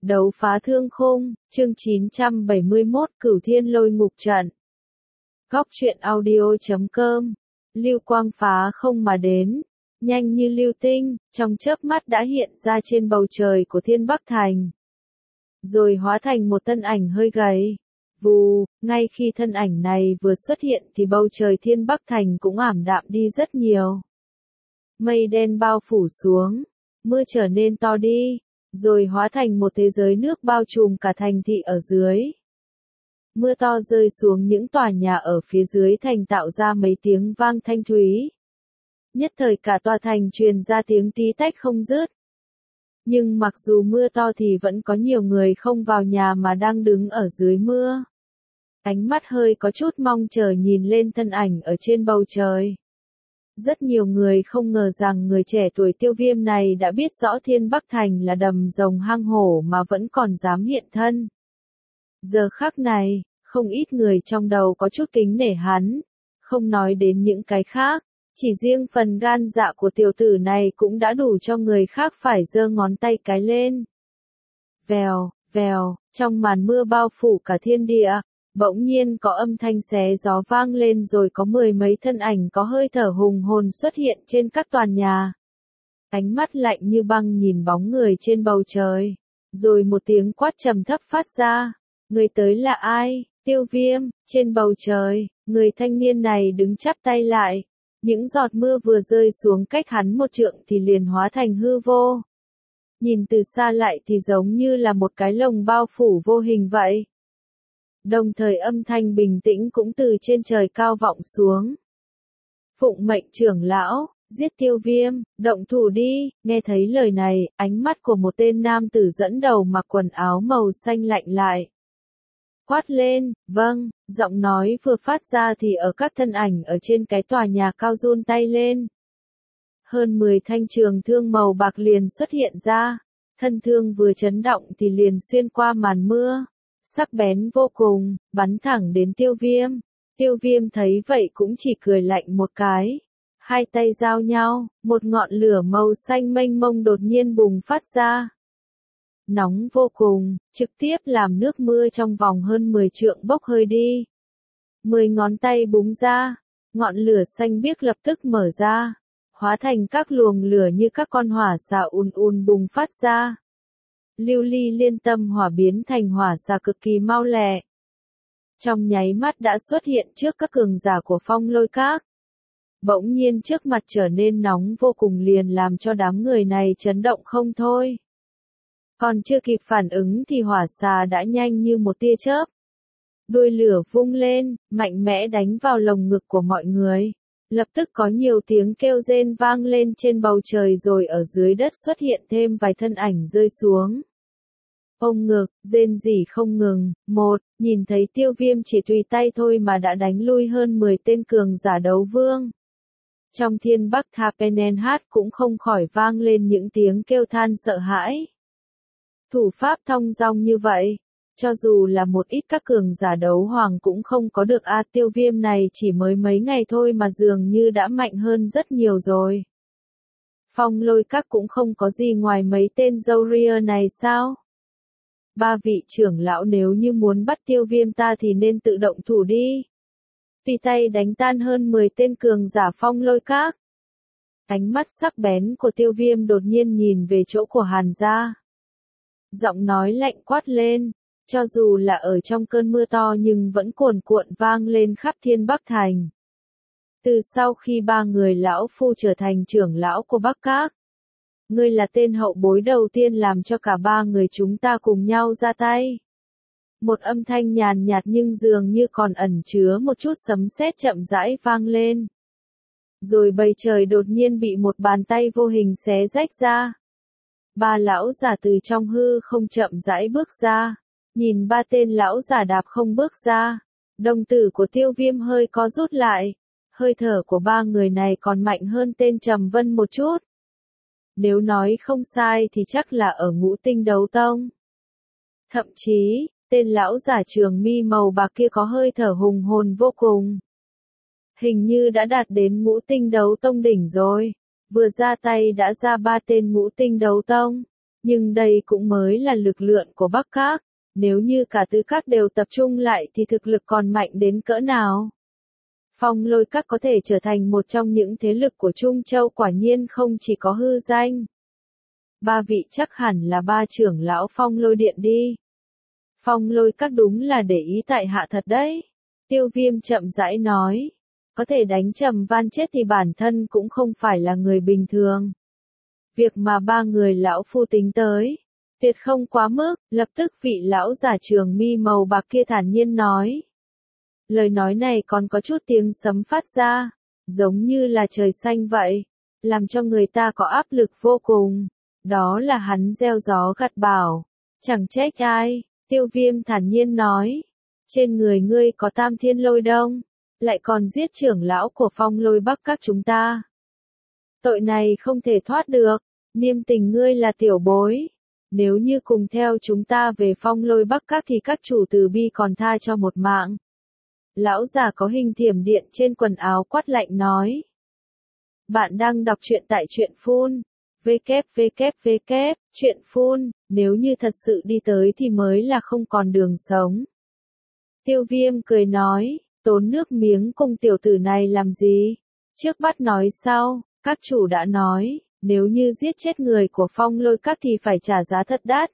Đấu phá thương khung, chương 971 Cửu Thiên Lôi Ngục Trận. Góc truyện audio.com. Lưu quang phá không mà đến, nhanh như lưu tinh, trong chớp mắt đã hiện ra trên bầu trời của Thiên Bắc Thành. Rồi hóa thành một thân ảnh hơi gầy. Vù, ngay khi thân ảnh này vừa xuất hiện thì bầu trời Thiên Bắc Thành cũng ảm đạm đi rất nhiều. Mây đen bao phủ xuống, mưa trở nên to đi, rồi hóa thành một thế giới nước bao trùm cả thành thị ở dưới. Mưa to rơi xuống những tòa nhà ở phía dưới thành tạo ra mấy tiếng vang thanh thúy. Nhất thời cả tòa thành truyền ra tiếng tí tách không dứt. Nhưng mặc dù mưa to thì vẫn có nhiều người không vào nhà mà đang đứng ở dưới mưa. Ánh mắt hơi có chút mong chờ nhìn lên thân ảnh ở trên bầu trời. Rất nhiều người không ngờ rằng người trẻ tuổi Tiêu Viêm này đã biết rõ Thiên Bắc Thành là đầm rồng hang hổ mà vẫn còn dám hiện thân. Giờ khắc này, không ít người trong đầu có chút kính nể hắn, không nói đến những cái khác, chỉ riêng phần gan dạ của tiểu tử này cũng đã đủ cho người khác phải giơ ngón tay cái lên. Vèo, vèo, trong màn mưa bao phủ cả thiên địa. Bỗng nhiên có âm thanh xé gió vang lên rồi có mười mấy thân ảnh có hơi thở hùng hồn xuất hiện trên các tòa nhà. Ánh mắt lạnh như băng nhìn bóng người trên bầu trời. Rồi một tiếng quát trầm thấp phát ra. Người tới là ai? Tiêu Viêm. Trên bầu trời, người thanh niên này đứng chắp tay lại. Những giọt mưa vừa rơi xuống cách hắn một trượng thì liền hóa thành hư vô. Nhìn từ xa lại thì giống như là một cái lồng bao phủ vô hình vậy. Đồng thời âm thanh bình tĩnh cũng từ trên trời cao vọng xuống. Phụng mệnh trưởng lão, giết Tiêu Viêm, động thủ đi. Nghe thấy lời này, ánh mắt của một tên nam tử dẫn đầu mặc quần áo màu xanh lạnh lại. Quát lên, vâng, giọng nói vừa phát ra thì ở các thân ảnh ở trên cái tòa nhà cao run tay lên. Hơn 10 thanh trường thương màu bạc liền xuất hiện ra, thân thương vừa chấn động thì liền xuyên qua màn mưa. Sắc bén vô cùng, bắn thẳng đến Tiêu Viêm. Tiêu Viêm thấy vậy cũng chỉ cười lạnh một cái. Hai tay giao nhau, một ngọn lửa màu xanh mênh mông đột nhiên bùng phát ra. Nóng vô cùng, trực tiếp làm nước mưa trong vòng hơn 10 trượng bốc hơi đi. 10 ngón tay búng ra, ngọn lửa xanh biếc lập tức mở ra, hóa thành các luồng lửa như các con hỏa xà ùn bùng phát ra. Lưu ly liên tâm hỏa biến thành hỏa xà cực kỳ mau lẹ. Trong nháy mắt đã xuất hiện trước các cường giả của Phong Lôi Các. Bỗng nhiên trước mặt trở nên nóng vô cùng liền làm cho đám người này chấn động không thôi. Còn chưa kịp phản ứng thì hỏa xà đã nhanh như một tia chớp. Đuôi lửa vung lên, mạnh mẽ đánh vào lồng ngực của mọi người. Lập tức có nhiều tiếng kêu rên vang lên trên bầu trời rồi ở dưới đất xuất hiện thêm vài thân ảnh rơi xuống. Ôm ngực, rên rỉ không ngừng. Nhìn thấy Tiêu Viêm chỉ tùy tay thôi mà đã đánh lui hơn 10 tên cường giả đấu vương. Trong Thiên Bắc Thapenenhat cũng không khỏi vang lên những tiếng kêu than sợ hãi. Thủ pháp thong dong như vậy, cho dù là một ít các cường giả đấu hoàng cũng không có được Tiêu Viêm này chỉ mới mấy ngày thôi mà dường như đã mạnh hơn rất nhiều rồi. Phong Lôi Các cũng không có gì ngoài mấy tên râu ria này sao? Ba vị trưởng lão nếu như muốn bắt Tiêu Viêm ta thì nên tự động thủ đi. Tùy tay đánh tan hơn 10 tên cường giả Phong Lôi Các. Ánh mắt sắc bén của Tiêu Viêm đột nhiên nhìn về chỗ của Hàn gia. Giọng nói lạnh quát lên, cho dù là ở trong cơn mưa to nhưng vẫn cuồn cuộn vang lên khắp Thiên Bắc Thành. Từ sau khi ba người lão phu trở thành trưởng lão của Bắc Các, ngươi là tên hậu bối đầu tiên làm cho cả ba người chúng ta cùng nhau ra tay. Một âm thanh nhàn nhạt nhưng dường như còn ẩn chứa một chút sấm sét chậm rãi vang lên. Rồi bầu trời đột nhiên bị một bàn tay vô hình xé rách ra. Ba lão giả từ trong hư không chậm rãi bước ra. Nhìn ba tên lão giả đạp không bước ra. Đồng tử của Tiêu Viêm hơi co rút lại. Hơi thở của ba người này còn mạnh hơn tên Trầm Vân một chút. Nếu nói không sai thì chắc là ở Ngũ Tinh Đấu Tông. Thậm chí, tên lão giả trường mi màu bạc kia có hơi thở hùng hồn vô cùng. Hình như đã đạt đến Ngũ Tinh Đấu Tông đỉnh rồi. Vừa ra tay đã ra ba tên Ngũ Tinh Đấu Tông. Nhưng đây cũng mới là lực lượng của Bắc Các. Nếu như cả tứ các đều tập trung lại thì thực lực còn mạnh đến cỡ nào? Phong Lôi Các có thể trở thành một trong những thế lực của Trung Châu quả nhiên không chỉ có hư danh. Ba vị chắc hẳn là ba trưởng lão Phong Lôi Điện đi. Phong Lôi Các đúng là để ý tại hạ thật đấy. Tiêu Viêm chậm rãi nói. Có thể đánh Trầm Van chết thì bản thân cũng không phải là người bình thường. Việc mà ba người lão phu tính tới, tuyệt không quá mức, lập tức vị lão giả trường mi màu bạc kia thản nhiên nói. Lời nói này còn có chút tiếng sấm phát ra, giống như là trời xanh vậy, làm cho người ta có áp lực vô cùng. Đó là hắn gieo gió gặt bão, chẳng trách ai. Tiêu Viêm thản nhiên nói, trên người ngươi có Tam Thiên Lôi Đông, lại còn giết trưởng lão của Phong Lôi Bắc Các chúng ta. Tội này không thể thoát được, niêm tình ngươi là tiểu bối. Nếu như cùng theo chúng ta về Phong Lôi Bắc Các thì các chủ từ bi còn tha cho một mạng. Lão già có hình thiểm điện trên quần áo quát lạnh nói. Bạn đang đọc truyện tại truyện phun. www. Truyện phun, nếu như thật sự đi tới thì mới là không còn đường sống. Tiêu Viêm cười nói, tốn nước miếng cùng tiểu tử này làm gì? Trước bắt nói sau, các chủ đã nói, nếu như giết chết người của Phong Lôi Các thì phải trả giá thật đắt.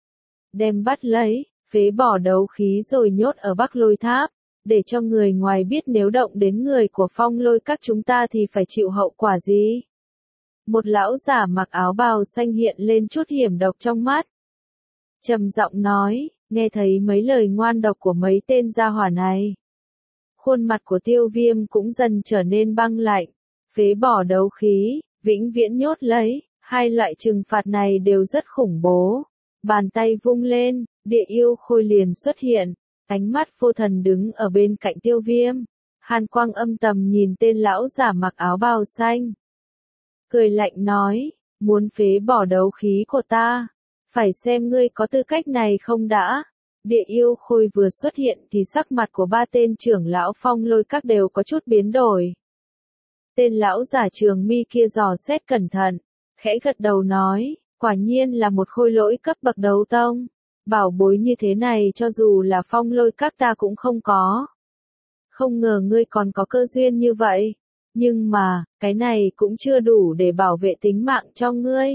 Đem bắt lấy, phế bỏ đấu khí rồi nhốt ở Bắc Lôi Tháp, để cho người ngoài biết nếu động đến người của Phong Lôi Các chúng ta thì phải chịu hậu quả gì. Một lão giả mặc áo bào xanh hiện lên chút hiểm độc trong mắt. Trầm giọng nói, nghe thấy mấy lời ngoan độc của mấy tên gia hỏa này. Khuôn mặt của Tiêu Viêm cũng dần trở nên băng lạnh, phế bỏ đấu khí, vĩnh viễn nhốt lấy, hai loại trừng phạt này đều rất khủng bố. Bàn tay vung lên, địa yêu khôi liền xuất hiện, ánh mắt vô thần đứng ở bên cạnh Tiêu Viêm. Hàn quang âm tầm nhìn tên lão giả mặc áo bào xanh. Cười lạnh nói, muốn phế bỏ đấu khí của ta, phải xem ngươi có tư cách này không đã. Địa yêu khôi vừa xuất hiện thì sắc mặt của ba tên trưởng lão Phong Lôi Các đều có chút biến đổi. Tên lão giả trường mi kia dò xét cẩn thận, khẽ gật đầu nói, quả nhiên là một khôi lỗi cấp bậc đấu tông. Bảo bối như thế này cho dù là Phong Lôi Các ta cũng không có. Không ngờ ngươi còn có cơ duyên như vậy. Nhưng mà, cái này cũng chưa đủ để bảo vệ tính mạng cho ngươi.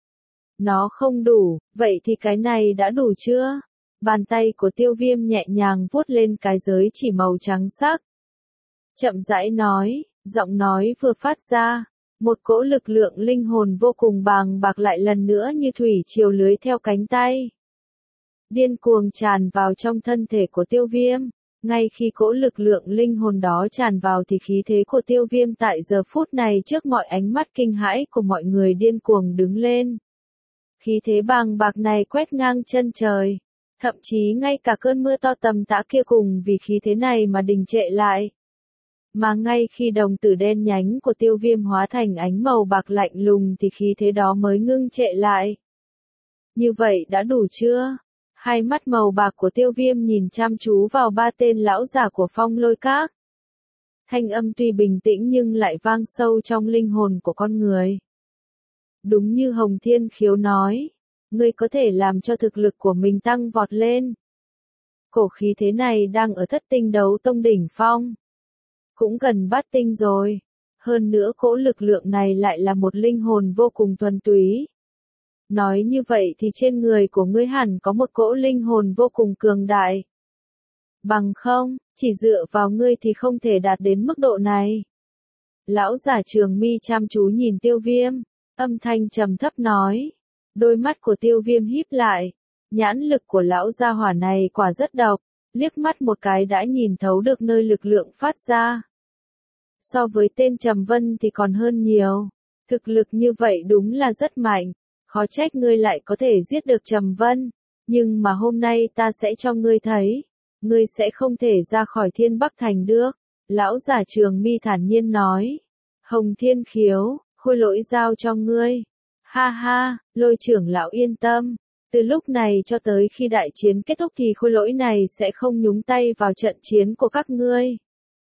Nó không đủ, vậy thì cái này đã đủ chưa? Bàn tay của Tiêu Viêm nhẹ nhàng vuốt lên cái giới chỉ màu trắng sắc. Chậm rãi nói, giọng nói vừa phát ra, một cỗ lực lượng linh hồn vô cùng bàng bạc lại lần nữa như thủy triều lưới theo cánh tay. Điên cuồng tràn vào trong thân thể của Tiêu Viêm. Ngay khi cỗ lực lượng linh hồn đó tràn vào thì khí thế của Tiêu Viêm tại giờ phút này trước mọi ánh mắt kinh hãi của mọi người điên cuồng đứng lên. Khí thế bàng bạc này quét ngang chân trời. Thậm chí ngay cả cơn mưa to tầm tã kia cùng vì khí thế này mà đình trệ lại. Mà ngay khi đồng tử đen nhánh của Tiêu Viêm hóa thành ánh màu bạc lạnh lùng thì khí thế đó mới ngưng trệ lại. Như vậy đã đủ chưa? Hai mắt màu bạc của Tiêu Viêm nhìn chăm chú vào ba tên lão giả của Phong Lôi Các. Thanh âm tuy bình tĩnh nhưng lại vang sâu trong linh hồn của con người. Đúng như Hồng Thiên Khiếu nói, ngươi có thể làm cho thực lực của mình tăng vọt lên. Cổ khí thế này đang ở thất tinh đấu tông đỉnh phong. Cũng gần bát tinh rồi. Hơn nữa cỗ lực lượng này lại là một linh hồn vô cùng thuần túy. Nói như vậy thì trên người của ngươi hẳn có một cỗ linh hồn vô cùng cường đại. Bằng không, chỉ dựa vào ngươi thì không thể đạt đến mức độ này. Lão giả trường mi chăm chú nhìn Tiêu Viêm, âm thanh trầm thấp nói. Đôi mắt của Tiêu Viêm híp lại, nhãn lực của lão gia hỏa này quả rất độc, liếc mắt một cái đã nhìn thấu được nơi lực lượng phát ra. So với tên Trầm Vân thì còn hơn nhiều, thực lực như vậy đúng là rất mạnh. Khó trách ngươi lại có thể giết được Trầm Vân, nhưng mà hôm nay ta sẽ cho ngươi thấy, ngươi sẽ không thể ra khỏi Thiên Bắc Thành được. Lão giả trường mi thản nhiên nói, Hồng Thiên Khiếu, khôi lỗi giao cho ngươi. Ha ha, Lôi trưởng lão yên tâm, từ lúc này cho tới khi đại chiến kết thúc thì khôi lỗi này sẽ không nhúng tay vào trận chiến của các ngươi.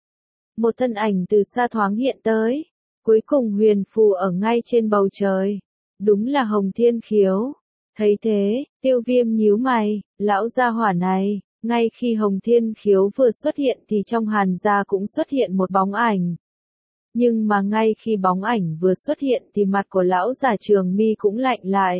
Một thân ảnh từ xa thoáng hiện tới, cuối cùng huyền phù ở ngay trên bầu trời. Đúng là Hồng Thiên Khiếu. Thấy thế, Tiêu Viêm nhíu mày, lão gia hỏa này, ngay khi Hồng Thiên Khiếu vừa xuất hiện thì trong Hàn gia cũng xuất hiện một bóng ảnh. Nhưng mà ngay khi bóng ảnh vừa xuất hiện thì mặt của lão già Trường Mi cũng lạnh lại.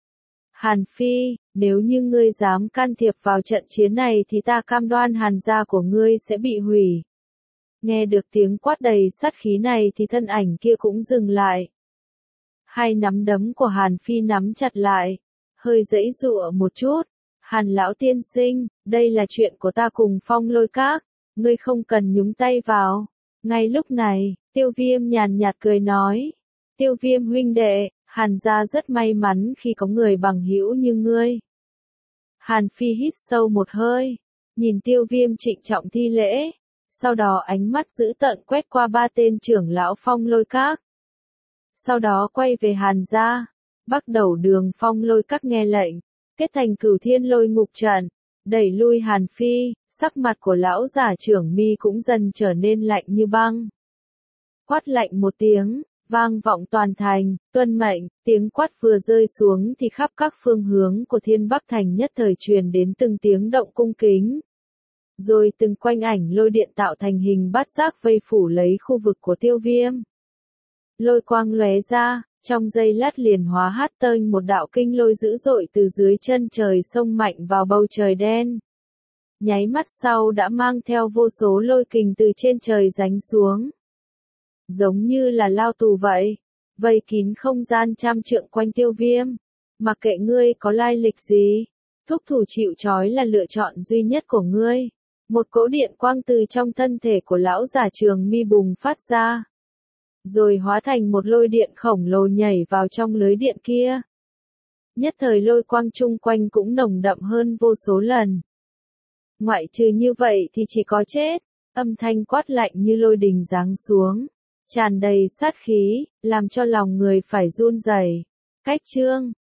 Hàn Phi, nếu như ngươi dám can thiệp vào trận chiến này thì ta cam đoan Hàn gia của ngươi sẽ bị hủy. Nghe được tiếng quát đầy sát khí này thì thân ảnh kia cũng dừng lại. Hai nắm đấm của Hàn Phi nắm chặt lại, hơi giãy giụa một chút. Hàn lão tiên sinh, đây là chuyện của ta cùng Phong Lôi Các, ngươi không cần nhúng tay vào. Ngay lúc này, Tiêu Viêm nhàn nhạt cười nói. Tiêu Viêm huynh đệ, Hàn gia rất may mắn khi có người bằng hữu như ngươi. Hàn Phi hít sâu một hơi, nhìn Tiêu Viêm trịnh trọng thi lễ, sau đó ánh mắt dữ tợn quét qua ba tên trưởng lão Phong Lôi Các. Sau đó quay về Hàn gia, bắt đầu đường Phong Lôi Các nghe lệnh, kết thành Cửu Thiên Lôi Ngục trận, đẩy lui Hàn Phi, sắc mặt của lão giả Trưởng Mi cũng dần trở nên lạnh như băng. Quát lạnh một tiếng, vang vọng toàn thành, tuân mệnh, tiếng quát vừa rơi xuống thì khắp các phương hướng của Thiên Bắc Thành nhất thời truyền đến từng tiếng động cung kính. Rồi từng quanh ảnh lôi điện tạo thành hình bát giác vây phủ lấy khu vực của Tiêu Viêm. Lôi quang lóe ra, trong giây lát liền hóa hát tênh một đạo kinh lôi dữ dội từ dưới chân trời xông mạnh vào bầu trời đen. Nháy mắt sau đã mang theo vô số lôi kình từ trên trời giáng xuống. Giống như là lao tù vậy, vây kín không gian trăm trượng quanh Tiêu Viêm. Mặc kệ ngươi có lai lịch gì, thúc thủ chịu trói là lựa chọn duy nhất của ngươi. Một cỗ điện quang từ trong thân thể của lão giả Trường Mi bùng phát ra, rồi hóa thành một lôi điện khổng lồ nhảy vào trong lưới điện kia. Nhất thời lôi quang chung quanh cũng nồng đậm hơn vô số lần. Ngoại trừ như vậy thì chỉ có chết, âm thanh quát lạnh như lôi đình giáng xuống, tràn đầy sát khí, làm cho lòng người phải run rẩy. Cách chương